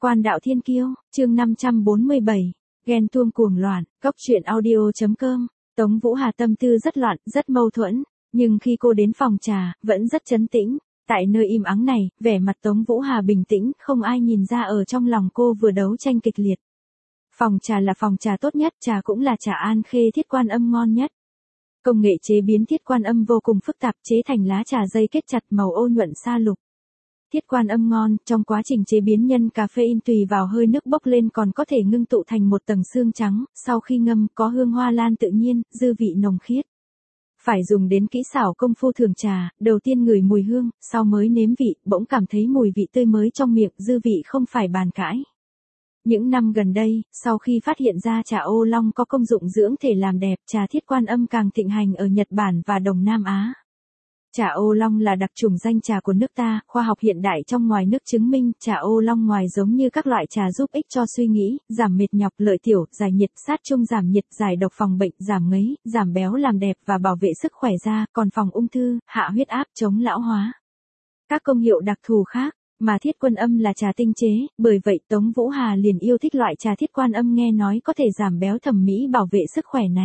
Quan đạo thiên kiêu, chương 547, ghen tuông cuồng loạn, góc truyện audio.com. Tống Vũ Hà tâm tư rất loạn, rất mâu thuẫn, nhưng khi cô đến phòng trà, vẫn rất trấn tĩnh. Tại nơi im ắng này, vẻ mặt Tống Vũ Hà bình tĩnh, không ai nhìn ra ở trong lòng cô vừa đấu tranh kịch liệt. Phòng trà là phòng trà tốt nhất, trà cũng là trà An Khê Thiết Quan Âm ngon nhất. Công nghệ chế biến Thiết Quan Âm vô cùng phức tạp, chế thành lá trà dây kết chặt màu ô nhuận sa lục. Thiết Quan Âm ngon, trong quá trình chế biến nhân caffeine tùy vào hơi nước bốc lên còn có thể ngưng tụ thành một tầng xương trắng, sau khi ngâm có hương hoa lan tự nhiên, dư vị nồng khiết. Phải dùng đến kỹ xảo công phu thưởng trà, đầu tiên ngửi mùi hương, sau mới nếm vị, bỗng cảm thấy mùi vị tươi mới trong miệng, dư vị không phải bàn cãi. Những năm gần đây, sau khi phát hiện ra trà ô long có công dụng dưỡng thể làm đẹp, trà Thiết Quan Âm càng thịnh hành ở Nhật Bản và Đông Nam Á. Trà ô long là đặc chủng danh trà của nước ta, khoa học hiện đại trong ngoài nước chứng minh, trà ô long ngoài giống như các loại trà giúp ích cho suy nghĩ, giảm mệt nhọc, lợi tiểu, giải nhiệt, sát trung giảm nhiệt, giải độc phòng bệnh, giảm ngấy, giảm béo làm đẹp và bảo vệ sức khỏe da, còn phòng ung thư, hạ huyết áp, chống lão hóa. Các công hiệu đặc thù khác, mà Thiết Quan Âm là trà tinh chế, bởi vậy Tống Vũ Hà liền yêu thích loại trà Thiết Quan Âm nghe nói có thể giảm béo thẩm mỹ bảo vệ sức khỏe này.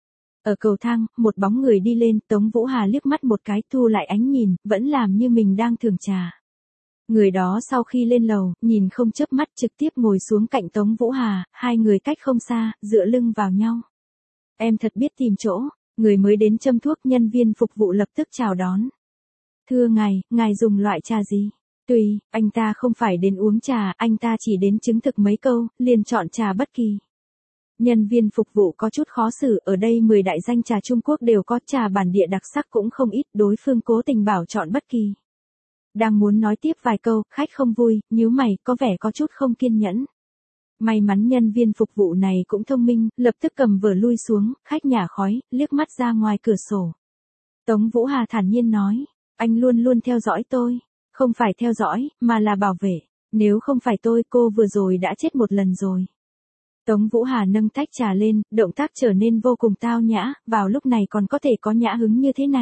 Ở cầu thang, một bóng người đi lên, Tống Vũ Hà liếc mắt một cái, thu lại ánh nhìn, vẫn làm như mình đang thưởng trà. Người đó sau khi lên lầu, nhìn không chớp mắt trực tiếp ngồi xuống cạnh Tống Vũ Hà, hai người cách không xa, dựa lưng vào nhau. Em thật biết tìm chỗ, người mới đến châm thuốc, nhân viên phục vụ lập tức chào đón. Thưa ngài dùng loại trà gì? Tùy, anh ta không phải đến uống trà, anh ta chỉ đến chứng thực mấy câu, liền chọn trà bất kỳ. Nhân viên phục vụ có chút khó xử, ở đây 10 đại danh trà Trung Quốc đều có, trà bản địa đặc sắc cũng không ít, đối phương cố tình bảo chọn bất kỳ. Đang muốn nói tiếp vài câu, khách không vui, nhíu mày, có vẻ có chút không kiên nhẫn. May mắn nhân viên phục vụ này cũng thông minh, lập tức cầm vở lui xuống, khách nhả khói, liếc mắt ra ngoài cửa sổ. Tống Vũ Hà thản nhiên nói, anh luôn luôn theo dõi tôi, không phải theo dõi, mà là bảo vệ, nếu không phải tôi cô vừa rồi đã chết một lần rồi. Tống Vũ Hà nâng tách trà lên, động tác trở nên vô cùng tao nhã, vào lúc này còn có thể có nhã hứng như thế này.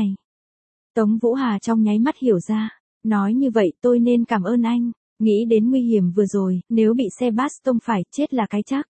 Tống Vũ Hà trong nháy mắt hiểu ra, nói như vậy tôi nên cảm ơn anh, nghĩ đến nguy hiểm vừa rồi, nếu bị xe bus tông phải, chết là cái chắc.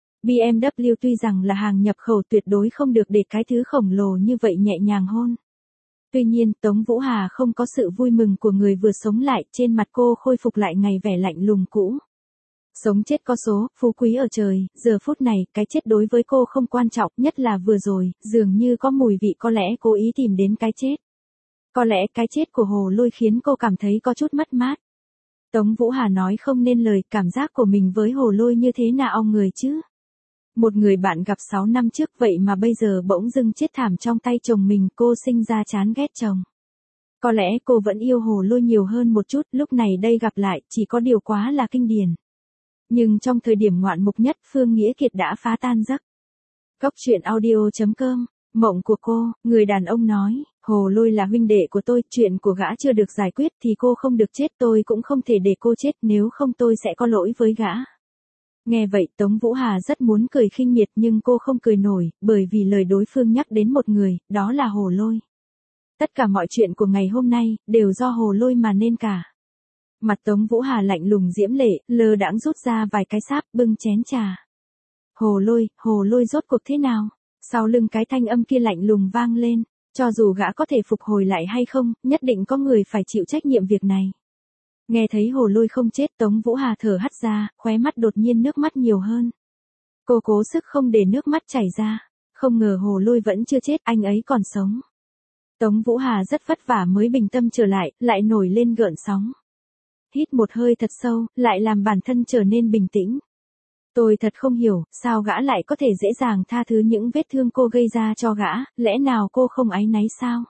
BMW tuy rằng là hàng nhập khẩu tuyệt đối không được để cái thứ khổng lồ như vậy nhẹ nhàng hôn. Tuy nhiên, Tống Vũ Hà không có sự vui mừng của người vừa sống lại, trên mặt cô khôi phục lại ngày vẻ lạnh lùng cũ. Sống chết có số, phú quý ở trời, giờ phút này, cái chết đối với cô không quan trọng, nhất là vừa rồi, dường như có mùi vị có lẽ cố ý tìm đến cái chết. Có lẽ cái chết của Hồ Lôi khiến cô cảm thấy có chút mất mát. Tống Vũ Hà nói không nên lời, cảm giác của mình với Hồ Lôi như thế nào người chứ? Một người bạn gặp 6 năm trước vậy mà bây giờ bỗng dưng chết thảm trong tay chồng mình, cô sinh ra chán ghét chồng. Có lẽ cô vẫn yêu Hồ Lôi nhiều hơn một chút, lúc này đây gặp lại, chỉ có điều quá là kinh điển. Nhưng trong thời điểm ngoạn mục nhất, Phương Nghĩa Kiệt đã phá tan giấc. Góc truyện audio.com, mộng của cô, người đàn ông nói, Hồ Lôi là huynh đệ của tôi, chuyện của gã chưa được giải quyết thì cô không được chết, tôi cũng không thể để cô chết, nếu không tôi sẽ có lỗi với gã. Nghe vậy Tống Vũ Hà rất muốn cười khinh miệt nhưng cô không cười nổi, bởi vì lời đối phương nhắc đến một người, đó là Hồ Lôi. Tất cả mọi chuyện của ngày hôm nay, đều do Hồ Lôi mà nên cả. Mặt Tống Vũ Hà lạnh lùng diễm lệ, lơ đãng rút ra vài cái sáp, bưng chén trà. Hồ Lôi rốt cuộc thế nào? Sau lưng cái thanh âm kia lạnh lùng vang lên, cho dù gã có thể phục hồi lại hay không, nhất định có người phải chịu trách nhiệm việc này. Nghe thấy Hồ Lôi không chết, Tống Vũ Hà thở hắt ra, khóe mắt đột nhiên nước mắt nhiều hơn. Cô cố sức không để nước mắt chảy ra, không ngờ Hồ Lôi vẫn chưa chết, anh ấy còn sống. Tống Vũ Hà rất vất vả mới bình tâm trở lại nổi lên gợn sóng. Hít một hơi thật sâu, lại làm bản thân trở nên bình tĩnh. Tôi thật không hiểu, sao gã lại có thể dễ dàng tha thứ những vết thương cô gây ra cho gã, lẽ nào cô không áy náy sao?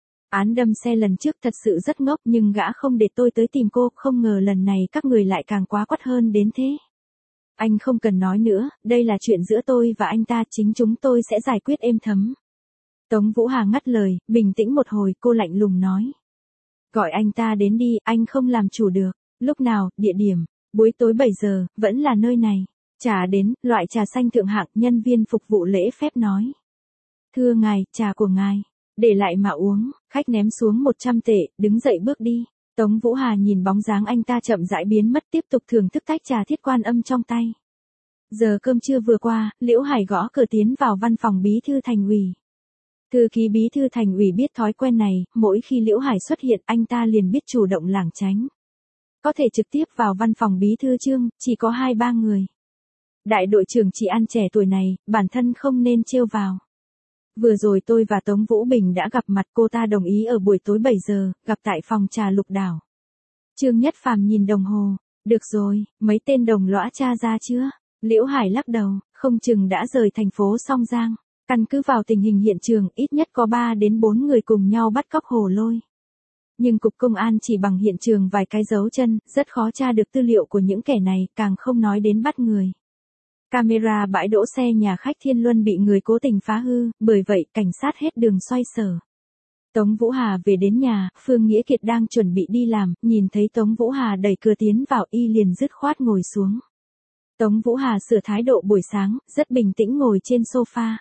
Án đâm xe lần trước thật sự rất ngốc nhưng gã không để tôi tới tìm cô, không ngờ lần này các người lại càng quá quắt hơn đến thế. Anh không cần nói nữa, đây là chuyện giữa tôi và anh ta, chính chúng tôi sẽ giải quyết êm thấm. Tống Vũ Hà ngắt lời, bình tĩnh một hồi, cô lạnh lùng nói. Gọi anh ta đến đi, anh không làm chủ được. Lúc nào, địa điểm, buổi tối 7 giờ, vẫn là nơi này. Trà đến, loại trà xanh thượng hạng, nhân viên phục vụ lễ phép nói. Thưa ngài, trà của ngài. Để lại mà uống, khách ném xuống 100 tệ, đứng dậy bước đi. Tống Vũ Hà nhìn bóng dáng anh ta chậm rãi biến mất tiếp tục thưởng thức tách trà Thiết Quan Âm trong tay. Giờ cơm trưa vừa qua, Liễu Hải gõ cửa tiến vào văn phòng bí thư thành ủy. Thư ký bí thư thành ủy biết thói quen này, mỗi khi Liễu Hải xuất hiện anh ta liền biết chủ động lảng tránh. Có thể trực tiếp vào văn phòng bí thư Trương, chỉ có 2-3 người. Đại đội trưởng chị An trẻ tuổi này, bản thân không nên trêu vào. Vừa rồi tôi và Tống Vũ Bình đã gặp mặt, cô ta đồng ý ở buổi tối 7 giờ, gặp tại phòng trà Lục Đảo. Trương Nhất Phàm nhìn đồng hồ, được rồi, mấy tên đồng lõa tra ra chưa? Liễu Hải lắc đầu, không chừng đã rời thành phố Song Giang. Căn cứ vào tình hình hiện trường, ít nhất có 3 đến 4 người cùng nhau bắt cóc Hồ Lôi. Nhưng cục công an chỉ bằng hiện trường vài cái dấu chân, rất khó tra được tư liệu của những kẻ này, càng không nói đến bắt người. Camera bãi đỗ xe nhà khách Thiên Luân bị người cố tình phá hư, bởi vậy cảnh sát hết đường xoay sở. Tống Vũ Hà về đến nhà, Phương Nghĩa Kiệt đang chuẩn bị đi làm, nhìn thấy Tống Vũ Hà đẩy cửa tiến vào y liền dứt khoát ngồi xuống. Tống Vũ Hà sửa thái độ buổi sáng, rất bình tĩnh ngồi trên sofa.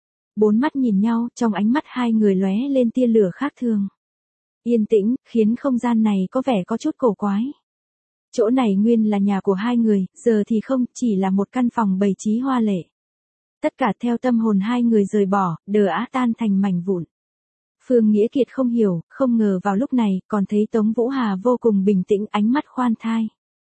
4 mắt nhìn nhau, trong ánh mắt hai người lóe lên tia lửa khác thường. Yên tĩnh, khiến không gian này có vẻ có chút cổ quái. Chỗ này nguyên là nhà của hai người, giờ thì không, chỉ là một căn phòng bày trí hoa lệ. Tất cả theo tâm hồn hai người rời bỏ, đờ ã tan thành mảnh vụn. Phương Nghĩa Kiệt không hiểu, không ngờ vào lúc này, còn thấy Tống Vũ Hà vô cùng bình tĩnh, ánh mắt khoan thai.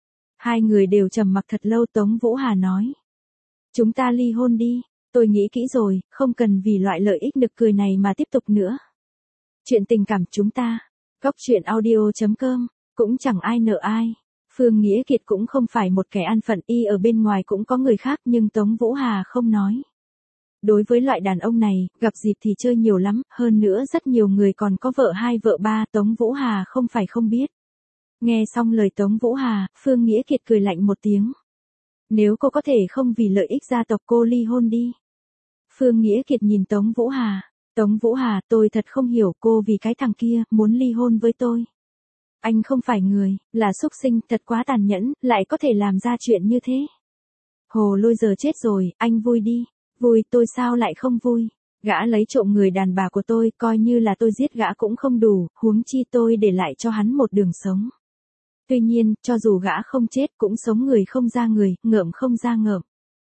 Hai người đều trầm mặc thật lâu. Tống Vũ Hà nói. Chúng ta ly hôn đi, tôi nghĩ kỹ rồi, không cần vì loại lợi ích nực cười này mà tiếp tục nữa. Chuyện tình cảm chúng ta, Góc Chuyện Audio.com, cũng chẳng ai nợ ai. Phương Nghĩa Kiệt cũng không phải một kẻ an phận, y ở bên ngoài cũng có người khác, nhưng Tống Vũ Hà không nói. Đối với loại đàn ông này, gặp dịp thì chơi nhiều lắm, hơn nữa rất nhiều người còn có vợ 2 vợ 3, Tống Vũ Hà không phải không biết. Nghe xong lời Tống Vũ Hà, Phương Nghĩa Kiệt cười lạnh một tiếng. Nếu cô có thể không vì lợi ích gia tộc cô ly hôn đi. Phương Nghĩa Kiệt nhìn Tống Vũ Hà. Tống Vũ Hà, tôi thật không hiểu cô vì cái thằng kia, muốn ly hôn với tôi. Anh không phải người, là súc sinh, thật quá tàn nhẫn, lại có thể làm ra chuyện như thế. Hồ Lôi giờ chết rồi, anh vui đi. Vui, tôi sao lại không vui. Gã lấy trộm người đàn bà của tôi, coi như là tôi giết gã cũng không đủ, huống chi tôi để lại cho hắn một đường sống. Tuy nhiên, cho dù gã không chết cũng sống người không ra người, ngợm không ra ngợm.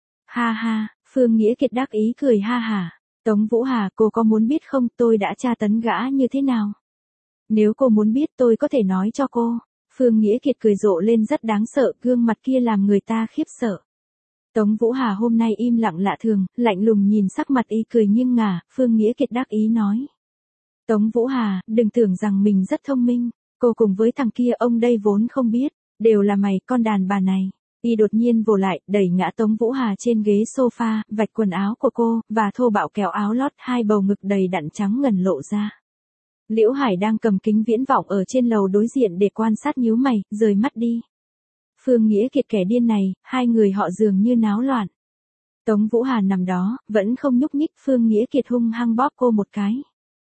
Ha ha, Phương Nghĩa Kiệt đắc ý cười ha hả. Tống Vũ Hà, cô có muốn biết không, tôi đã tra tấn gã như thế nào? Nếu cô muốn biết tôi có thể nói cho cô. Phương Nghĩa Kiệt cười rộ lên rất đáng sợ, gương mặt kia làm người ta khiếp sợ. Tống Vũ Hà hôm nay im lặng lạ thường, lạnh lùng nhìn sắc mặt y cười nghiêng ngả, Phương Nghĩa Kiệt đắc ý nói. Tống Vũ Hà, đừng tưởng rằng mình rất thông minh, cô cùng với thằng kia ông đây vốn không biết, đều là mày, con đàn bà này. Y đột nhiên vồ lại, đẩy ngã Tống Vũ Hà trên ghế sofa, vạch quần áo của cô, và thô bạo kéo áo lót, hai bầu ngực đầy đặn trắng ngần lộ ra. Liễu Hải đang cầm kính viễn vọng ở trên lầu đối diện để quan sát nhíu mày, rời mắt đi. Phương Nghĩa Kiệt kẻ điên này, hai người họ dường như náo loạn. Tống Vũ Hà nằm đó, vẫn không nhúc nhích, Phương Nghĩa Kiệt hung hăng bóp cô một cái.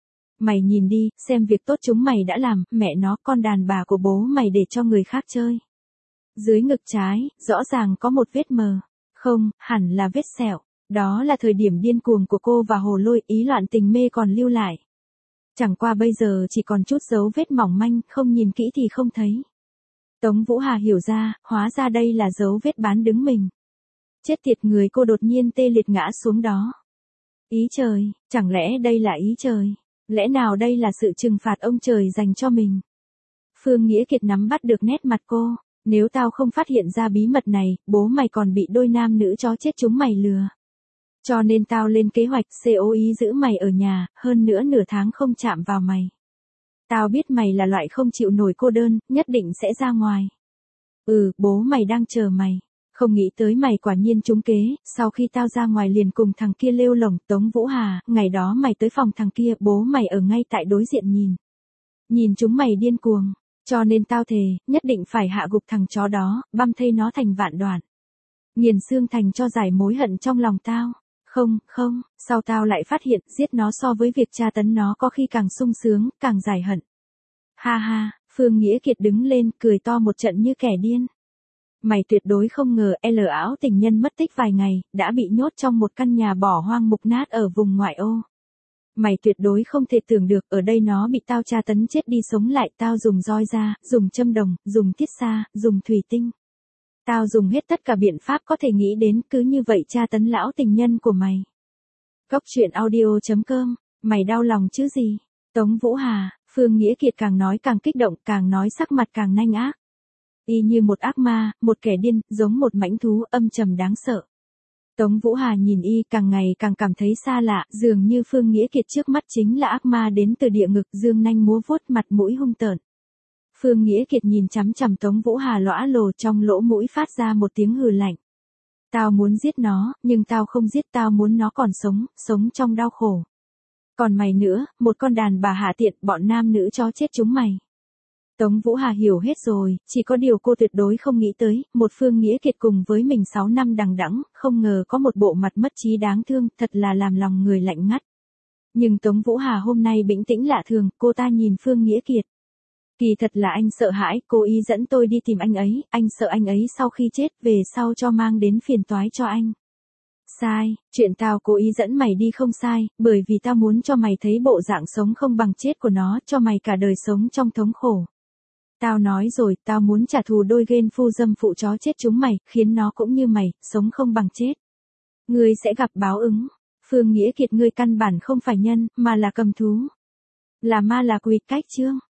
Mày nhìn đi, xem việc tốt chúng mày đã làm, mẹ nó, con đàn bà của bố mày để cho người khác chơi. Dưới ngực trái, rõ ràng có một vết mờ. Không, hẳn là vết sẹo. Đó là thời điểm điên cuồng của cô và Hồ Lôi, ý loạn tình mê còn lưu lại. Chẳng qua bây giờ chỉ còn chút dấu vết mỏng manh, không nhìn kỹ thì không thấy. Tống Vũ Hà hiểu ra, hóa ra đây là dấu vết bán đứng mình. Chết tiệt, người cô đột nhiên tê liệt ngã xuống đó. Ý trời, chẳng lẽ đây là ý trời? Lẽ nào đây là sự trừng phạt ông trời dành cho mình? Phương Nghĩa Kiệt nắm bắt được nét mặt cô. Nếu tao không phát hiện ra bí mật này, bố mày còn bị đôi nam nữ chó chết chúng mày lừa. Cho nên tao lên kế hoạch CO ý giữ mày ở nhà, hơn nữa nửa tháng không chạm vào mày. Tao biết mày là loại không chịu nổi cô đơn, nhất định sẽ ra ngoài. Bố mày đang chờ mày. Không nghĩ tới mày quả nhiên trúng kế, sau khi tao ra ngoài liền cùng thằng kia lêu lổng. Tống Vũ Hà, ngày đó mày tới phòng thằng kia, bố mày ở ngay tại đối diện nhìn. Nhìn chúng mày điên cuồng. Cho nên tao thề, nhất định phải hạ gục thằng chó đó, băm thây nó thành vạn đoạn. Nghiền xương thành cho giải mối hận trong lòng tao. Không, sau tao lại phát hiện, giết nó so với việc tra tấn nó có khi càng sung sướng, càng giải hận. Ha ha, Phương Nghĩa Kiệt đứng lên, cười to một trận như kẻ điên. Mày tuyệt đối không ngờ, ảo tình nhân mất tích vài ngày, đã bị nhốt trong một căn nhà bỏ hoang mục nát ở vùng ngoại ô. Mày tuyệt đối không thể tưởng được, ở đây nó bị tao tra tấn chết đi sống lại, tao dùng roi da, dùng châm đồng, dùng thiết xa, dùng thủy tinh. Tao dùng hết tất cả biện pháp có thể nghĩ đến, cứ như vậy tra tấn lão tình nhân của mày. Cốc truyện audio.com, mày đau lòng chứ gì? Tống Vũ Hà, Phương Nghĩa Kiệt càng nói càng kích động, càng nói sắc mặt càng nanh ác. Y như một ác ma, một kẻ điên, giống một mãnh thú âm trầm đáng sợ. Tống Vũ Hà nhìn y càng ngày càng cảm thấy xa lạ, dường như Phương Nghĩa Kiệt trước mắt chính là ác ma đến từ địa ngục, dương nanh múa vuốt, mặt mũi hung tợn. Phương Nghĩa Kiệt nhìn chằm chằm Tống Vũ Hà lõa lồ, trong lỗ mũi phát ra một tiếng hừ lạnh. Tao muốn giết nó, nhưng tao không giết, tao muốn nó còn sống, sống trong đau khổ. Còn mày nữa, một con đàn bà hạ tiện, bọn nam nữ chó chết chúng mày. Tống Vũ Hà hiểu hết rồi, chỉ có điều cô tuyệt đối không nghĩ tới, một Phương Nghĩa Kiệt cùng với mình 6 năm đằng đẵng, không ngờ có một bộ mặt mất trí đáng thương, thật là làm lòng người lạnh ngắt. Nhưng Tống Vũ Hà hôm nay bình tĩnh lạ thường, cô ta nhìn Phương Nghĩa Kiệt. Kỳ thật là anh sợ hãi, cố ý dẫn tôi đi tìm anh sợ anh ấy sau khi chết về sau cho mang đến phiền toái cho anh. Sai, chuyện tao cố ý dẫn mày đi không sai, bởi vì tao muốn cho mày thấy bộ dạng sống không bằng chết của nó, cho mày cả đời sống trong thống khổ. Tao nói rồi, tao muốn trả thù đôi ghen phu dâm phụ chó chết chúng mày, khiến nó cũng như mày, sống không bằng chết. Ngươi sẽ gặp báo ứng. Phương Nghĩa Kiệt, ngươi căn bản không phải nhân, mà là cầm thú. Là ma, là quỷ, cách chương.